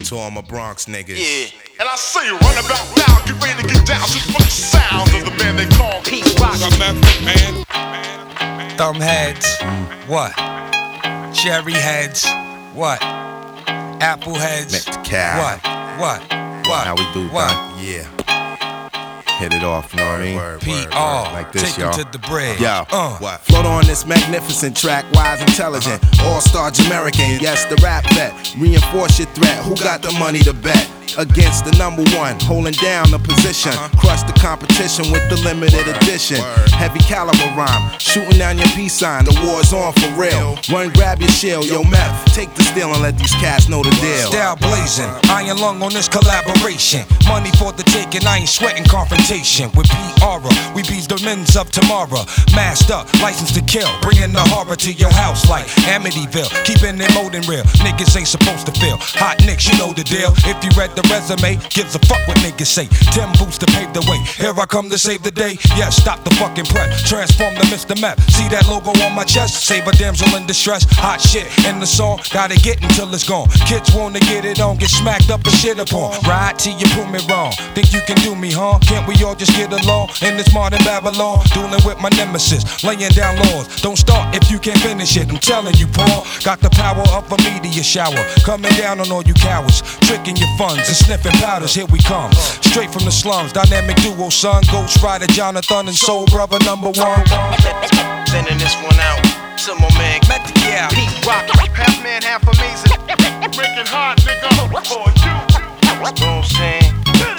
To all my Bronx niggas. Yeah. And I say run about now, get ready to get down to the sound of the man they call Pete Rock. Man. Thumb heads, what? Cherry heads, what? Apple heads, what? How we do, what? Yeah. Hit it off, you know what I mean? PR, like this, take y'all. him to the bridge. Yo, What? Float on this magnificent track, wise, intelligent, all-star Jamaican. Yes, the rap vet. Reinforce your threat. Who got the money to bet? Against the number one, holding down the position. Crush the competition with the limited edition. Heavy caliber rhyme, shooting down your peace sign. The war's on for real. Run, grab your shield, yo meth. Take the steel and let these cats know the deal. Style blazing, iron lung on this collaboration. Money for the taking, I ain't sweating confrontation. With PR, we be the men's of tomorrow. Masked up, license to kill, bringing the horror to your house like Amityville. Keeping it molding real, niggas ain't supposed to feel. Hot nicks, you know the deal. If you read the resume, gives a fuck what niggas say. 10 boots to pave the way. Here I come to save the day. Yeah, stop the fucking prep. Transform the Mr. Meth. See that logo on my chest? Save a damsel in distress. Hot shit in the song. Gotta get until it's gone. Kids wanna get it on. Get smacked up and shit upon. Ride till you prove me wrong. Think you can do me, huh? Can't we all just get along in this modern Babylon? Dueling with my nemesis. Laying down laws. Don't start if you can't finish it. I'm telling you, Paul. Got the power of a meteor shower. Coming down on all you cowards. Tricking your funds and sniffing powders, here we come. Straight from the slums, dynamic duo, son. Ghost Rider, Jonathan, and Soul Brother #1. Sending this one out to my man Pete Rock. Half man, half amazing. Breaking hard, nigga. For you. Know what I'm saying?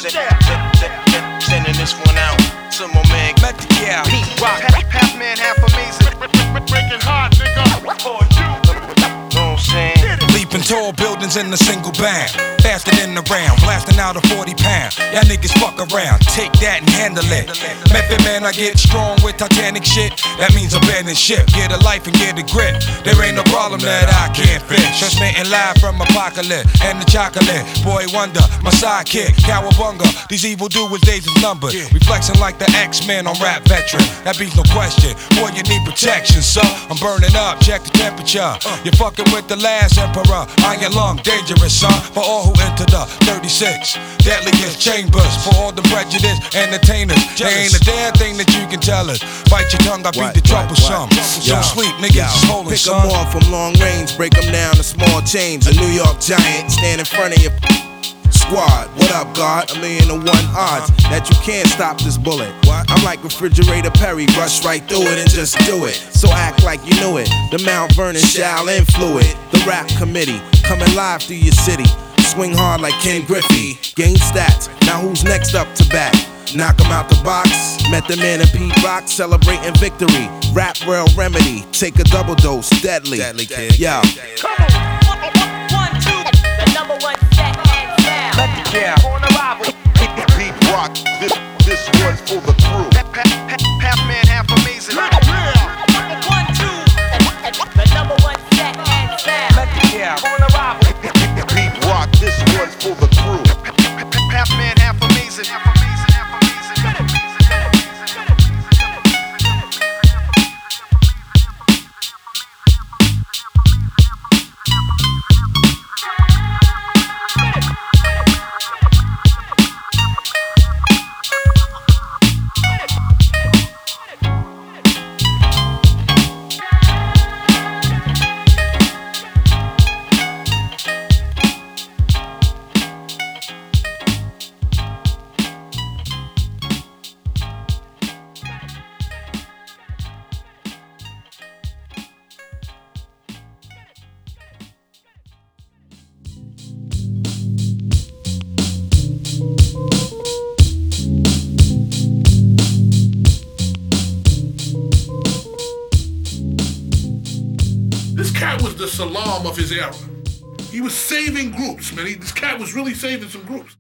Sending this one out to my man Pete Rock. Half man, half amazing. Breaking hard, nigga. For you. Know what I'm saying? Leaping tall buildings in a single bound. Faster than the round, blasting out a 40-pound. Y'all niggas fuck around, take that and handle it. Method man, I get strong with Titanic shit. That means abandon ship, get a life and get a grip. There ain't no problem that I can't fix. Transmitting live from Apocalypse and the chocolate. Boy Wonder, my sidekick, Cowabunga. These evil doers, days is numbered. We flexing like the X-Men on Rap Veteran. That beats no question. Boy, you need protection, son. I'm burning up, check the temperature. You're fucking with the last emperor. Iron lung, dangerous, son. For all who enter the 36 deadliest chambers. For all the prejudice entertainers. There ain't a damn thing that you can tell us. Bite your tongue, I beat the troublesome. Don't sleep, niggas is holding, Pick son. them off from long range, break them down to small chains. A New York Giant stand in front of your squad. What up, God? 1,000,000 to 1 odds that you can't stop this bullet. I'm like Refrigerator Perry, rush right through it and just do it. So act like you knew it. The Mount Vernon Shaolin fluid. The rap committee coming live through your city. Swing hard like Ken Griffey. Gain stats. Now who's next up to bat? Knock 'em out the box. Met the man in Pete Rock celebrating victory. Rap Real Remedy. Take a double dose. Deadly. Deadly kid. Yo. Come on. 1, 2. The #1 set and sound. On arrival. Pete Rock. This one's for the crew. Half man, half amazing. 1, 2. The #1 set and sound. On arrival. Pete Rock. This one's for the crew. Half man, half amazing. This cat was the Salam of his era. He was saving groups, man. This cat was really saving some groups.